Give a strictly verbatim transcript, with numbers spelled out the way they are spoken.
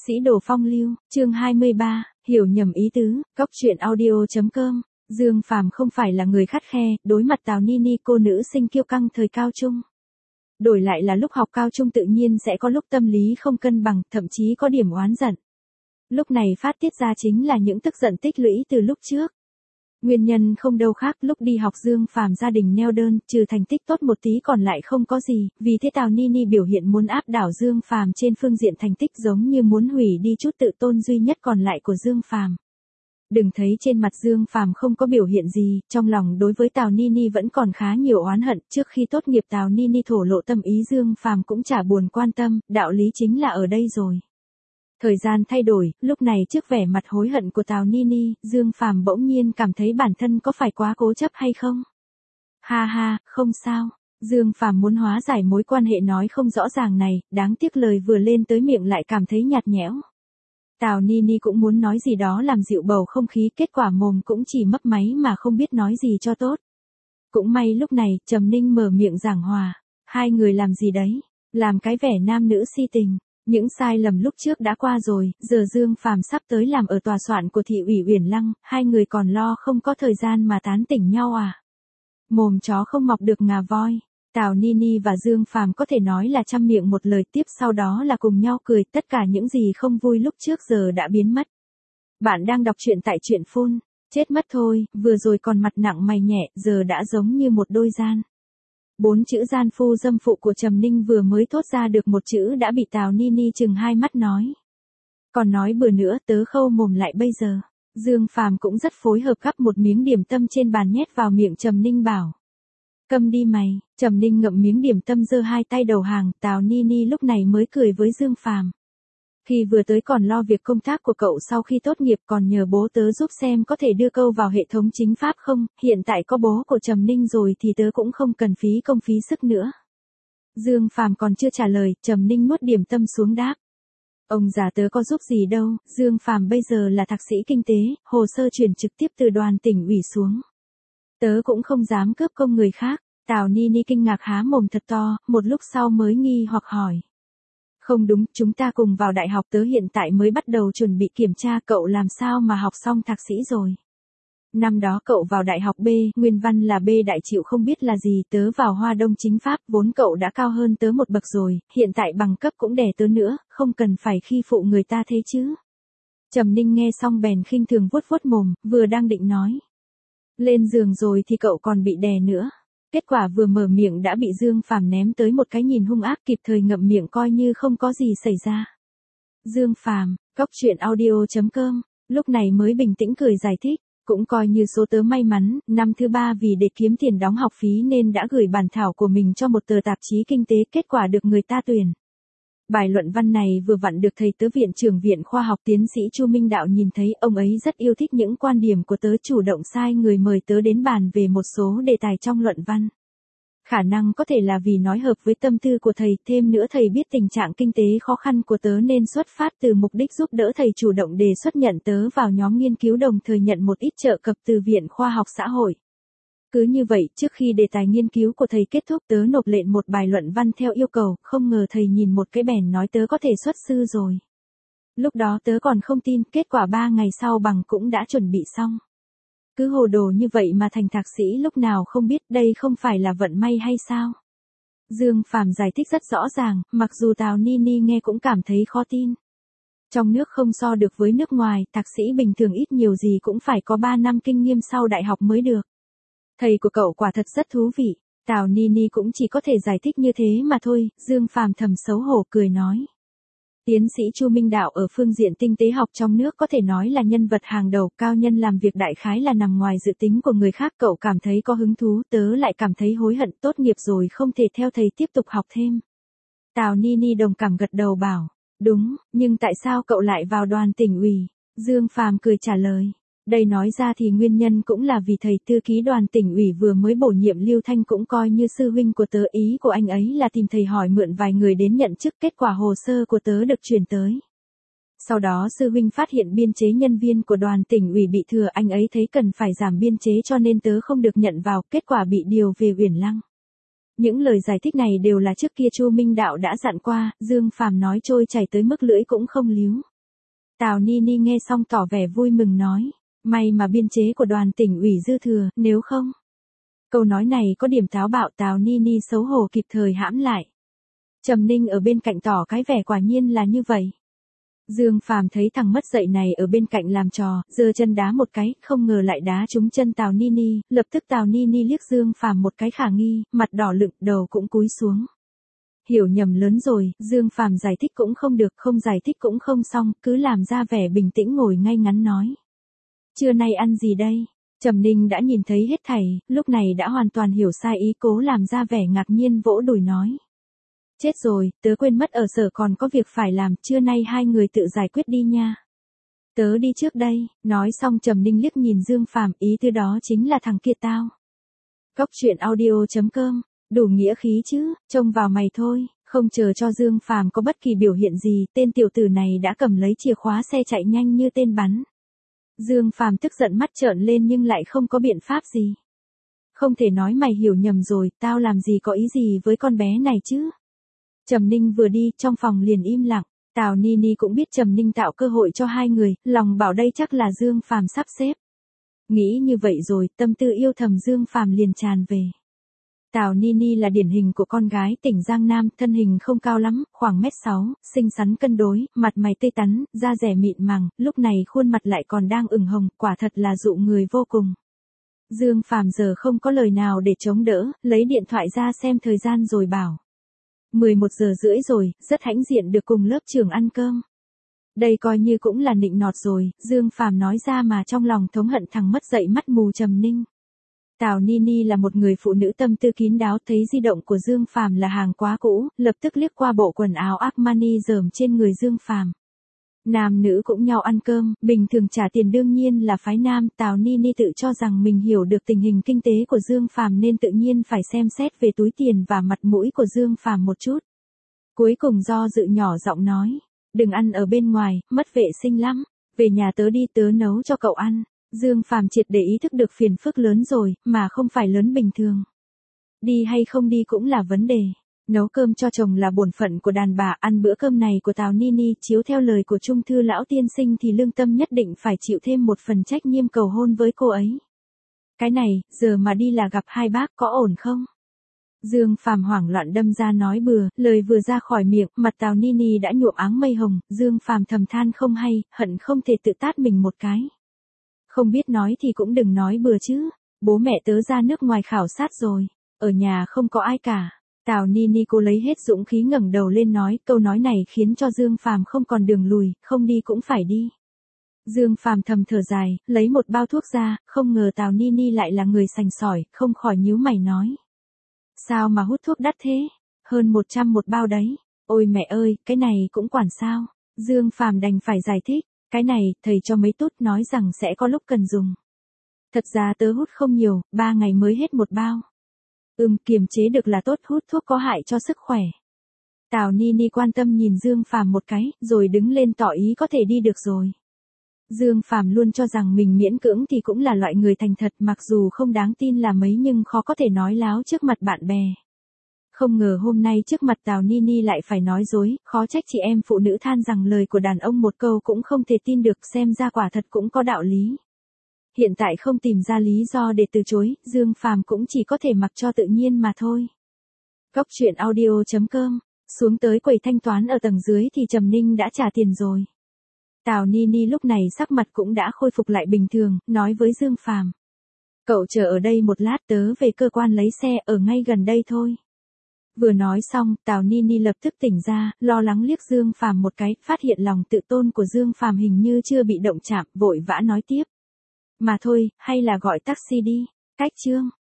Sĩ đồ phong lưu, chương hai mươi ba, hiểu nhầm ý tứ, góc truyện audio chấm com. Dương Phàm không phải là người khắt khe, đối mặt Tào Ni Ni cô nữ sinh kiêu căng thời cao trung. Đổi lại là lúc học cao trung tự nhiên sẽ có lúc tâm lý không cân bằng, thậm chí có điểm oán giận. Lúc này phát tiết ra chính là những tức giận tích lũy từ lúc trước. Nguyên nhân không đâu khác, lúc đi học Dương Phàm gia đình neo đơn, trừ thành tích tốt một tí còn lại không có gì, vì thế Tào Ni Ni biểu hiện muốn áp đảo Dương Phàm trên phương diện thành tích, giống như muốn hủy đi chút tự tôn duy nhất còn lại của Dương Phàm. Đừng thấy trên mặt Dương Phàm không có biểu hiện gì, trong lòng đối với Tào Ni Ni vẫn còn khá nhiều oán hận, trước khi tốt nghiệp Tào Ni Ni thổ lộ tâm ý Dương Phàm cũng chả buồn quan tâm, đạo lý chính là ở đây rồi. Thời gian thay đổi, lúc này trước vẻ mặt hối hận của Tào Ni Ni, Dương Phàm bỗng nhiên cảm thấy bản thân có phải quá cố chấp hay không? Ha ha, không sao. Dương Phàm muốn hóa giải mối quan hệ nói không rõ ràng này, đáng tiếc lời vừa lên tới miệng lại cảm thấy nhạt nhẽo. Tào Ni Ni cũng muốn nói gì đó làm dịu bầu không khí, kết quả mồm cũng chỉ mấp máy mà không biết nói gì cho tốt. Cũng may lúc này, Trầm Ninh mở miệng giảng hòa. Hai người làm gì đấy? Làm cái vẻ nam nữ si tình. Những sai lầm lúc trước đã qua rồi, giờ Dương Phàm sắp tới làm ở tòa soạn của thị ủy Uyển Lăng, hai người còn lo không có thời gian mà tán tỉnh nhau à? Mồm chó không mọc được ngà voi. Tào Ni Ni và Dương Phàm có thể nói là trăm miệng một lời, tiếp sau đó là cùng nhau cười, tất cả những gì không vui lúc trước giờ đã biến mất. Bạn đang đọc truyện tại truyện phun, chết mất thôi, vừa rồi còn mặt nặng mày nhẹ, giờ đã giống như một đôi gian. Bốn chữ gian phu dâm phụ của Trầm Ninh vừa mới thốt ra được một chữ đã bị Tào Ni Ni chừng hai mắt nói. Còn nói bừa nữa, tớ khâu mồm lại bây giờ. Dương Phàm cũng rất phối hợp gắp một miếng điểm tâm trên bàn nhét vào miệng Trầm Ninh bảo. Câm đi mày. Trầm Ninh ngậm miếng điểm tâm giơ hai tay đầu hàng, Tào Ni Ni lúc này mới cười với Dương Phàm. Khi vừa tới còn lo việc công tác của cậu sau khi tốt nghiệp, còn nhờ bố tớ giúp xem có thể đưa câu vào hệ thống chính pháp không, hiện tại có bố của Trầm Ninh rồi thì tớ cũng không cần phí công phí sức nữa. Dương Phàm còn chưa trả lời, Trầm Ninh nuốt điểm tâm xuống đáp. Ông già tớ có giúp gì đâu, Dương Phàm bây giờ là thạc sĩ kinh tế, hồ sơ chuyển trực tiếp từ đoàn tỉnh ủy xuống. Tớ cũng không dám cướp công người khác. Tào Ni Ni kinh ngạc há mồm thật to, một lúc sau mới nghi hoặc hỏi. Không đúng, chúng ta cùng vào đại học, tớ hiện tại mới bắt đầu chuẩn bị kiểm tra, cậu làm sao mà học xong thạc sĩ rồi. Năm đó cậu vào đại học B, nguyên văn là B đại chịu không biết là gì, tớ vào Hoa Đông chính pháp, vốn cậu đã cao hơn tớ một bậc rồi, hiện tại bằng cấp cũng đè tớ nữa, không cần phải khi phụ người ta thế chứ. Trầm Ninh nghe xong bèn khinh thường vuốt vuốt mồm, vừa đang định nói. Lên giường rồi thì cậu còn bị đè nữa. Kết quả vừa mở miệng đã bị Dương Phàm ném tới một cái nhìn hung ác, kịp thời ngậm miệng coi như không có gì xảy ra. Dương Phàm, góc truyện audio chấm com, lúc này mới bình tĩnh cười giải thích, cũng coi như số tớ may mắn, năm thứ ba vì để kiếm tiền đóng học phí nên đã gửi bản thảo của mình cho một tờ tạp chí kinh tế, kết quả được người ta tuyển. Bài luận văn này vừa vặn được thầy tớ viện trưởng Viện Khoa học Tiến sĩ Chu Minh Đạo nhìn thấy, ông ấy rất yêu thích những quan điểm của tớ, chủ động sai người mời tớ đến bàn về một số đề tài trong luận văn. Khả năng có thể là vì nói hợp với tâm tư của thầy, thêm nữa thầy biết tình trạng kinh tế khó khăn của tớ nên xuất phát từ mục đích giúp đỡ thầy chủ động đề xuất nhận tớ vào nhóm nghiên cứu, đồng thời nhận một ít trợ cấp từ Viện Khoa học Xã hội. Cứ như vậy, trước khi đề tài nghiên cứu của thầy kết thúc, tớ nộp lên một bài luận văn theo yêu cầu, không ngờ thầy nhìn một cái bèn nói tớ có thể xuất sư rồi. Lúc đó tớ còn không tin, kết quả ba ngày sau bằng cũng đã chuẩn bị xong. Cứ hồ đồ như vậy mà thành thạc sĩ lúc nào không biết, đây không phải là vận may hay sao? Dương Phàm giải thích rất rõ ràng, mặc dù Tào Ni Ni nghe cũng cảm thấy khó tin. Trong nước không so được với nước ngoài, thạc sĩ bình thường ít nhiều gì cũng phải có ba năm kinh nghiệm sau đại học mới được. Thầy của cậu quả thật rất thú vị. Tào Ni Ni cũng chỉ có thể giải thích như thế mà thôi, Dương Phàm thầm xấu hổ cười nói. Tiến sĩ Chu Minh Đạo ở phương diện tinh tế học trong nước có thể nói là nhân vật hàng đầu, cao nhân làm việc đại khái là nằm ngoài dự tính của người khác, cậu cảm thấy có hứng thú, tớ lại cảm thấy hối hận, tốt nghiệp rồi không thể theo thầy tiếp tục học thêm. Tào Ni Ni đồng cảm gật đầu bảo, đúng, nhưng tại sao cậu lại vào đoàn tỉnh ủy? Dương Phàm cười trả lời. Đây nói ra thì nguyên nhân cũng là vì thầy thư ký đoàn tỉnh ủy vừa mới bổ nhiệm Lưu Thanh cũng coi như sư huynh của tớ, ý của anh ấy là tìm thầy hỏi mượn vài người đến nhận chức, kết quả hồ sơ của tớ được chuyển tới. Sau đó sư huynh phát hiện biên chế nhân viên của đoàn tỉnh ủy bị thừa, anh ấy thấy cần phải giảm biên chế cho nên tớ không được nhận vào, kết quả bị điều về Uyển Lăng. Những lời giải thích này đều là trước kia Chu Minh Đạo đã dặn qua, Dương Phàm nói trôi chảy tới mức lưỡi cũng không líu. Tào Nini nghe xong tỏ vẻ vui mừng nói. May mà biên chế của đoàn tỉnh ủy dư thừa, nếu không. Câu nói này có điểm táo bạo, Tào Nini xấu hổ kịp thời hãm lại. Trầm Ninh ở bên cạnh tỏ cái vẻ quả nhiên là như vậy. Dương Phàm thấy thằng mất dạy này ở bên cạnh làm trò, giơ chân đá một cái, không ngờ lại đá trúng chân Tào Nini, lập tức Tào Nini liếc Dương Phàm một cái khả nghi, mặt đỏ lựng, đầu cũng cúi xuống. Hiểu nhầm lớn rồi, Dương Phàm giải thích cũng không được, không giải thích cũng không xong, cứ làm ra vẻ bình tĩnh ngồi ngay ngắn nói. Trưa nay ăn gì đây? Trầm Ninh đã nhìn thấy hết thảy, lúc này đã hoàn toàn hiểu sai ý, cố làm ra vẻ ngạc nhiên vỗ đùi nói. Chết rồi, tớ quên mất ở sở còn có việc phải làm, trưa nay hai người tự giải quyết đi nha. Tớ đi trước đây, nói xong Trầm Ninh liếc nhìn Dương Phàm, ý tư đó chính là thằng kia tao. Cóc truyện audio chấm com, đủ nghĩa khí chứ, trông vào mày thôi, không chờ cho Dương Phàm có bất kỳ biểu hiện gì, tên tiểu tử này đã cầm lấy chìa khóa xe chạy nhanh như tên bắn. Dương Phàm tức giận mắt trợn lên nhưng lại không có biện pháp gì. Không thể nói mày hiểu nhầm rồi, tao làm gì có ý gì với con bé này chứ. Trầm Ninh vừa đi, trong phòng liền im lặng, Tào Nini cũng biết Trầm Ninh tạo cơ hội cho hai người, lòng bảo đây chắc là Dương Phàm sắp xếp. Nghĩ như vậy rồi, tâm tư yêu thầm Dương Phàm liền tràn về. Tào Nini là điển hình của con gái tỉnh Giang Nam, thân hình không cao lắm, khoảng mét sáu, xinh xắn cân đối, mặt mày tươi tắn, da dẻ mịn màng, lúc này khuôn mặt lại còn đang ửng hồng, quả thật là dụ người vô cùng. Dương Phàm giờ không có lời nào để chống đỡ, lấy điện thoại ra xem thời gian rồi bảo. mười một giờ rưỡi rồi, rất hãnh diện được cùng lớp trưởng ăn cơm. Đây coi như cũng là nịnh nọt rồi, Dương Phàm nói ra mà trong lòng thống hận thằng mất dạy mắt mù Trầm Ninh. Tào Nini là một người phụ nữ tâm tư kín đáo, thấy di động của Dương Phàm là hàng quá cũ, lập tức liếc qua bộ quần áo Armani rởm trên người Dương Phàm. Nam nữ cũng nhau ăn cơm, bình thường trả tiền đương nhiên là phái nam, Tào Nini tự cho rằng mình hiểu được tình hình kinh tế của Dương Phàm nên tự nhiên phải xem xét về túi tiền và mặt mũi của Dương Phàm một chút. Cuối cùng do dự nhỏ giọng nói, đừng ăn ở bên ngoài, mất vệ sinh lắm, về nhà tớ đi, tớ nấu cho cậu ăn. Dương Phàm triệt để ý thức được phiền phức lớn rồi, mà không phải lớn bình thường. Đi hay không đi cũng là vấn đề. Nấu cơm cho chồng là bổn phận của đàn bà, ăn bữa cơm này của Tào Nini chiếu theo lời của Trung thư lão tiên sinh thì lương tâm nhất định phải chịu thêm một phần trách nhiệm cầu hôn với cô ấy. Cái này, giờ mà đi là gặp hai bác có ổn không? Dương Phàm hoảng loạn đâm ra nói bừa, lời vừa ra khỏi miệng, mặt Tào Nini đã nhuộm áng mây hồng, Dương Phàm thầm than không hay, hận không thể tự tát mình một cái. Không biết nói thì cũng đừng nói bừa chứ, bố mẹ tớ ra nước ngoài khảo sát rồi, ở nhà không có ai cả. Tào Nini cô lấy hết dũng khí ngẩng đầu lên nói, câu nói này khiến cho Dương Phàm không còn đường lùi, không đi cũng phải đi. Dương Phàm thầm thở dài, lấy một bao thuốc ra, không ngờ Tào Nini lại là người sành sỏi, không khỏi nhíu mày nói. Sao mà hút thuốc đắt thế? Hơn một trăm một bao đấy. Ôi mẹ ơi, cái này cũng quản sao? Dương Phàm đành phải giải thích, cái này, thầy cho mấy tút nói rằng sẽ có lúc cần dùng. Thật ra tớ hút không nhiều, ba ngày mới hết một bao. Ừm, kiềm chế được là tốt, hút thuốc có hại cho sức khỏe. Tào Nini quan tâm nhìn Dương Phàm một cái, rồi đứng lên tỏ ý có thể đi được rồi. Dương Phàm luôn cho rằng mình miễn cưỡng thì cũng là loại người thành thật, mặc dù không đáng tin là mấy nhưng khó có thể nói láo trước mặt bạn bè. Không ngờ hôm nay trước mặt Tào Nini lại phải nói dối, khó trách chị em phụ nữ than rằng lời của đàn ông một câu cũng không thể tin được, xem ra quả thật cũng có đạo lý. Hiện tại không tìm ra lý do để từ chối, Dương Phàm cũng chỉ có thể mặc cho tự nhiên mà thôi. Cóc truyện audio chấm com, xuống tới quầy thanh toán ở tầng dưới thì Trầm Ninh đã trả tiền rồi. Tào Nini lúc này sắc mặt cũng đã khôi phục lại bình thường, nói với Dương Phàm. Cậu chờ ở đây một lát, tớ về cơ quan lấy xe, ở ngay gần đây thôi. Vừa nói xong, Tào Nini lập tức tỉnh ra, lo lắng liếc Dương Phàm một cái, phát hiện lòng tự tôn của Dương Phàm hình như chưa bị động chạm, vội vã nói tiếp. Mà thôi, hay là gọi taxi đi, cách chương.